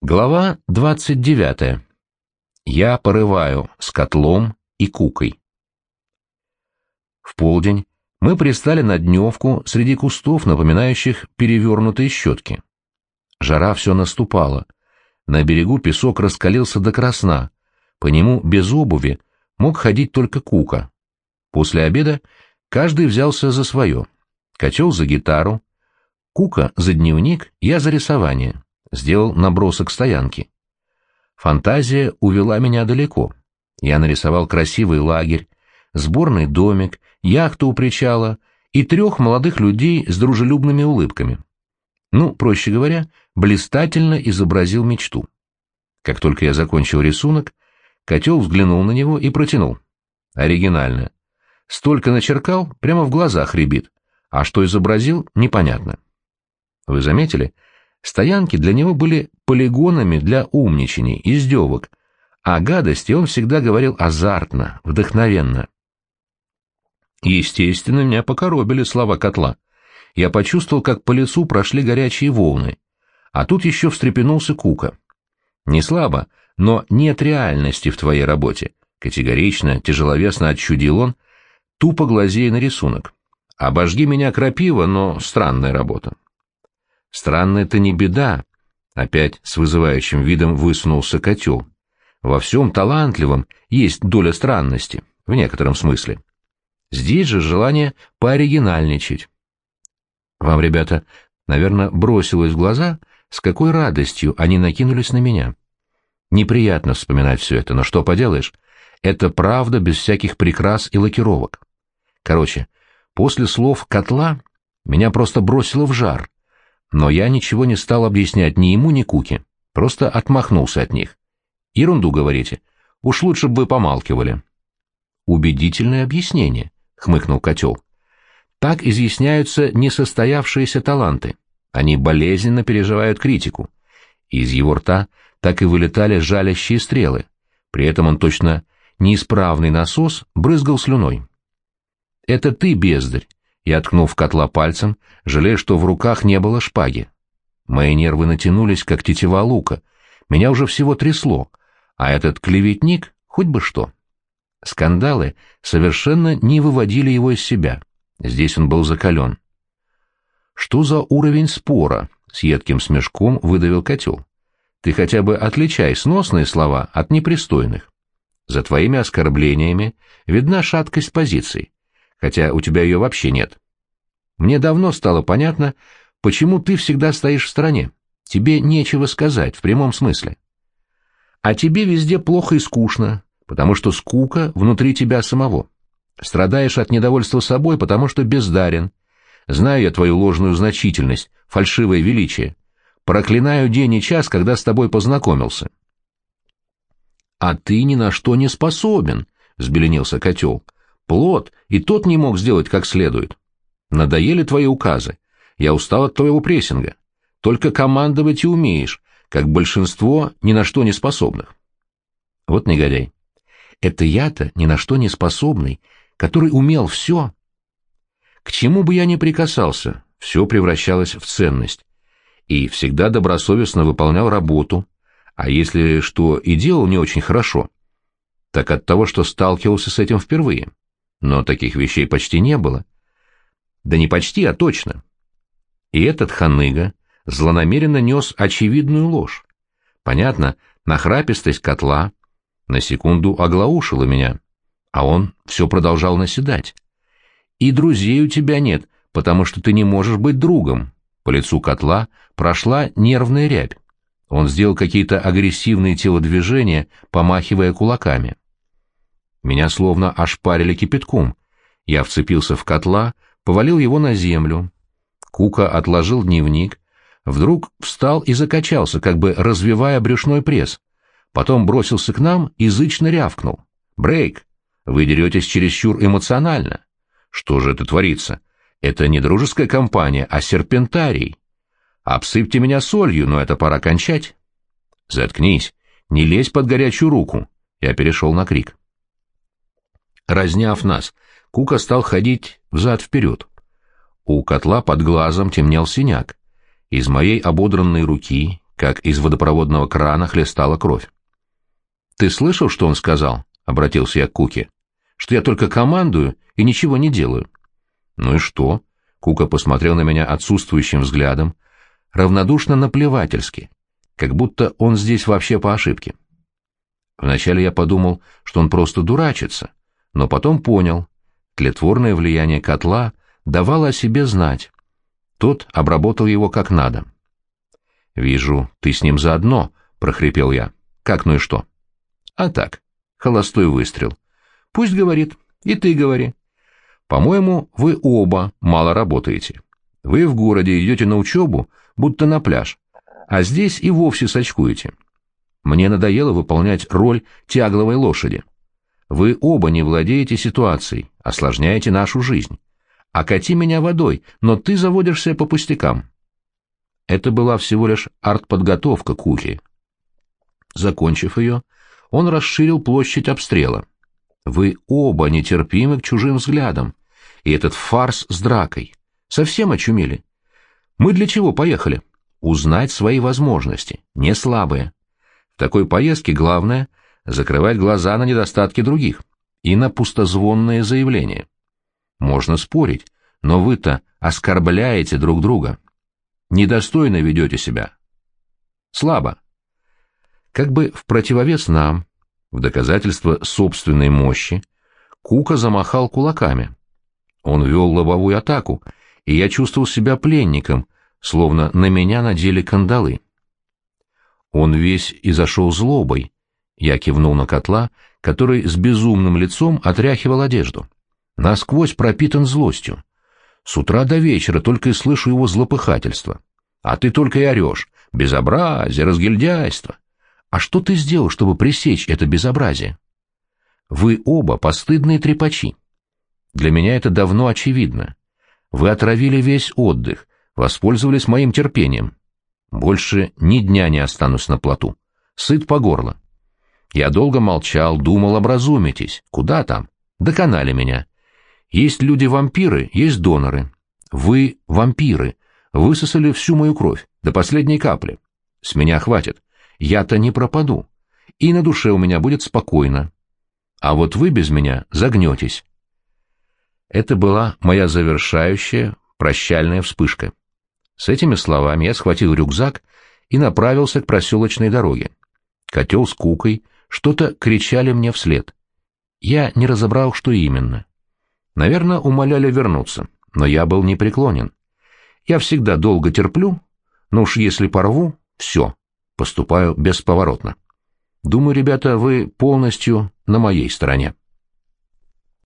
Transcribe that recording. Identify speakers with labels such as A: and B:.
A: Глава 29. Я порываю с котлом и кукой. В полдень мы пристали на дневку среди кустов, напоминающих перевернутые щетки. Жара все наступала. На берегу песок раскалился до красна. По нему без обуви мог ходить только Кука. После обеда каждый взялся за свое. Котел за гитару, Кука за дневник, я за рисование. Сделал набросок стоянки. Фантазия увела меня далеко. Я нарисовал красивый лагерь, сборный домик, яхту у причала и 3 молодых людей с дружелюбными улыбками. Проще говоря, блистательно изобразил мечту. Как только я закончил рисунок, котел взглянул на него и протянул. Оригинально. Столько начеркал, прямо в глазах рябит, а что изобразил, непонятно. Вы заметили? Стоянки для него были полигонами для умничаний, издевок, а гадости он всегда говорил азартно, вдохновенно. Естественно, меня покоробили слова котла. Я почувствовал, как по лицу прошли горячие волны. А тут еще встрепенулся Кука. Не слабо, но нет реальности в твоей работе. Категорично, тяжеловесно отчудил он, тупо глазея на рисунок. Обожги меня крапива, но странная работа. Странная-то не беда, опять с вызывающим видом высунулся котел. Во всем талантливом есть доля странности, в некотором смысле. Здесь же желание пооригинальничать. Вам, ребята, наверное, бросилось в глаза, с какой радостью они накинулись на меня. Неприятно вспоминать все это, но что поделаешь, это правда без всяких прикрас и лакировок. Короче, после слов котла меня просто бросило в жар. Но я ничего не стал объяснять ни ему, ни Куке, просто отмахнулся от них. Ерунду говорите, уж лучше бы вы помалкивали. Убедительное объяснение, хмыкнул котел. Так изъясняются несостоявшиеся таланты. Они болезненно переживают критику. Из его рта так и вылетали жалящие стрелы. При этом он точно неисправный насос брызгал слюной. Это ты, бездарь. Я ткнул в котла пальцем, жалея, что в руках не было шпаги. Мои нервы натянулись, как тетива лука. Меня уже всего трясло, а этот клеветник хоть бы что. Скандалы совершенно не выводили его из себя. Здесь он был закален. «Что за уровень спора?» — с едким смешком выдавил котел. «Ты хотя бы отличай сносные слова от непристойных. За твоими оскорблениями видна шаткость позиций, хотя у тебя ее вообще нет. Мне давно стало понятно, почему ты всегда стоишь в стороне. Тебе нечего сказать, в прямом смысле. А тебе везде плохо и скучно, потому что скука внутри тебя самого. Страдаешь от недовольства собой, потому что бездарен. Знаю я твою ложную значительность, фальшивое величие. Проклинаю день и час, когда с тобой познакомился». «А ты ни на что не способен», — взбеленился котел. «Плод и тот не мог сделать как следует. Надоели твои указы. Я устал от твоего прессинга. Только командовать и умеешь, как большинство ни на что не способных». Вот негодяй. Это я-то ни на что не способный, который умел все. К чему бы я ни прикасался, все превращалось в ценность. И всегда добросовестно выполнял работу, а если что и делал не очень хорошо, так от того, что сталкивался с этим впервые. Но таких вещей почти не было. Да не почти, а точно. И этот ханыга злонамеренно нес очевидную ложь. Понятно, нахрапистость котла на секунду оглаушила меня, а он все продолжал наседать. «И друзей у тебя нет, потому что ты не можешь быть другом». По лицу котла прошла нервная рябь. Он сделал какие-то агрессивные телодвижения, помахивая кулаками. Меня словно ошпарили кипятком. Я вцепился в котла, повалил его на землю. Кука отложил дневник, вдруг встал и закачался, как бы развивая брюшной пресс. Потом бросился к нам и зычно рявкнул. «Брейк! Вы деретесь чересчур эмоционально. Что же это творится? Это не дружеская компания, а серпентарий. Обсыпьте меня солью, но это пора кончать». «Заткнись! Не лезь под горячую руку!» Я перешел на крик. Разняв нас, Кука стал ходить взад-вперед. У котла под глазом темнел синяк. Из моей ободранной руки как из водопроводного крана хлестала кровь. «Ты слышал, что он сказал?» — обратился я к Куке. «Что я только командую и ничего не делаю». «Ну и что?» — Кука посмотрел на меня отсутствующим взглядом, равнодушно наплевательски, как будто он здесь вообще по ошибке. Вначале я подумал, что он просто дурачится, но потом понял, тлетворное влияние котла давало о себе знать. Тот обработал его как надо. «Вижу, ты с ним заодно», — прохрипел я. «Как, ну и что?» «А так, холостой выстрел. Пусть говорит, и ты говори. По-моему, вы оба мало работаете. Вы в городе идете на учебу, будто на пляж, а здесь и вовсе сочкуете. Мне надоело выполнять роль тягловой лошади. Вы оба не владеете ситуацией, осложняете нашу жизнь. Окати меня водой, но ты заводишься по пустякам». Это была всего лишь артподготовка Куки. Закончив ее, он расширил площадь обстрела. Вы оба нетерпимы к чужим взглядам, и этот фарс с дракой. Совсем очумели. Мы для чего поехали? Узнать свои возможности, не слабые. В такой поездке главное — закрывать глаза на недостатки других и на пустозвонные заявления. Можно спорить, но вы-то оскорбляете друг друга. Недостойно ведете себя. Слабо. Как бы в противовес нам, в доказательство собственной мощи, Кука замахал кулаками. Он вел лобовую атаку, и я чувствовал себя пленником, словно на меня надели кандалы. Он весь изошел злобой. Я кивнул на котла, который с безумным лицом отряхивал одежду. Насквозь пропитан злостью. С утра до вечера только и слышу его злопыхательство. А ты только и орешь. Безобразие, разгильдяйство. А что ты сделал, чтобы пресечь это безобразие? Вы оба постыдные трепачи. Для меня это давно очевидно. Вы отравили весь отдых, воспользовались моим терпением. Больше ни дня не останусь на плоту. Сыт по горло. Я долго молчал, думал, образумитесь. Куда там? Доконали меня. Есть люди-вампиры, есть доноры. Вы вампиры. Высосали всю мою кровь, до последней капли. С меня хватит. Я-то не пропаду. И на душе у меня будет спокойно. А вот вы без меня загнетесь. Это была моя завершающая, прощальная вспышка. С этими словами я схватил рюкзак и направился к проселочной дороге. Котел с Кукой что-то кричали мне вслед. Я не разобрал, что именно. Наверное, умоляли вернуться, но я был непреклонен. Я всегда долго терплю, но уж если порву, все, поступаю бесповоротно. Думаю, ребята, вы полностью на моей стороне.